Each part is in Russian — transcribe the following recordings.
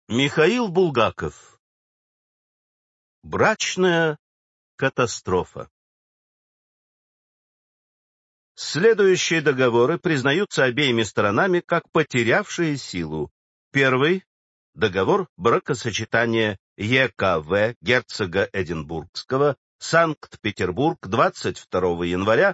Михаил Булгаков. Брачная катастрофа. Следующие договоры признаются обеими сторонами как потерявшие силу. Первый — договор бракосочетания ЕКВ герцога Эдинбургского, Санкт-Петербург, 22 января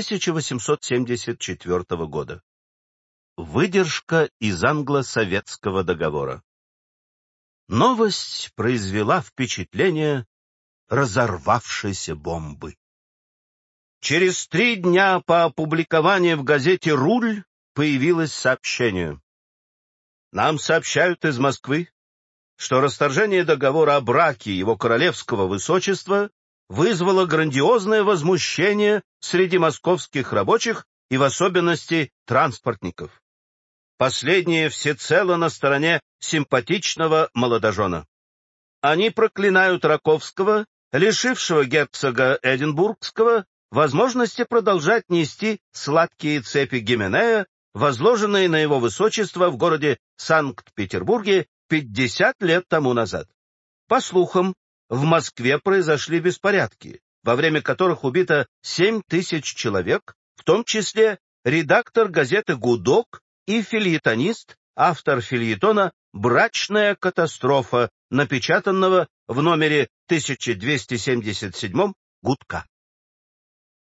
1874 года. Выдержка из англо-советского договора. Новость произвела впечатление разорвавшейся бомбы. Через 3 дня по опубликованию в газете «Руль» появилось сообщение. Нам сообщают из Москвы, что расторжение договора о браке его королевского высочества вызвало грандиозное возмущение среди московских рабочих и в особенности транспортников. Последние всецело на стороне симпатичного молодожена. Они проклинают Раковского, лишившего герцога Эдинбургского возможности продолжать нести сладкие цепи Гименея, возложенные на его высочество в городе Санкт-Петербурге 50 лет тому назад. По слухам, в Москве произошли беспорядки, во время которых убито 7000 человек, в том числе редактор газеты «Гудок» и фельетонист, автор фельетона «Брачная катастрофа», напечатанного в номере 1277 «Гудка».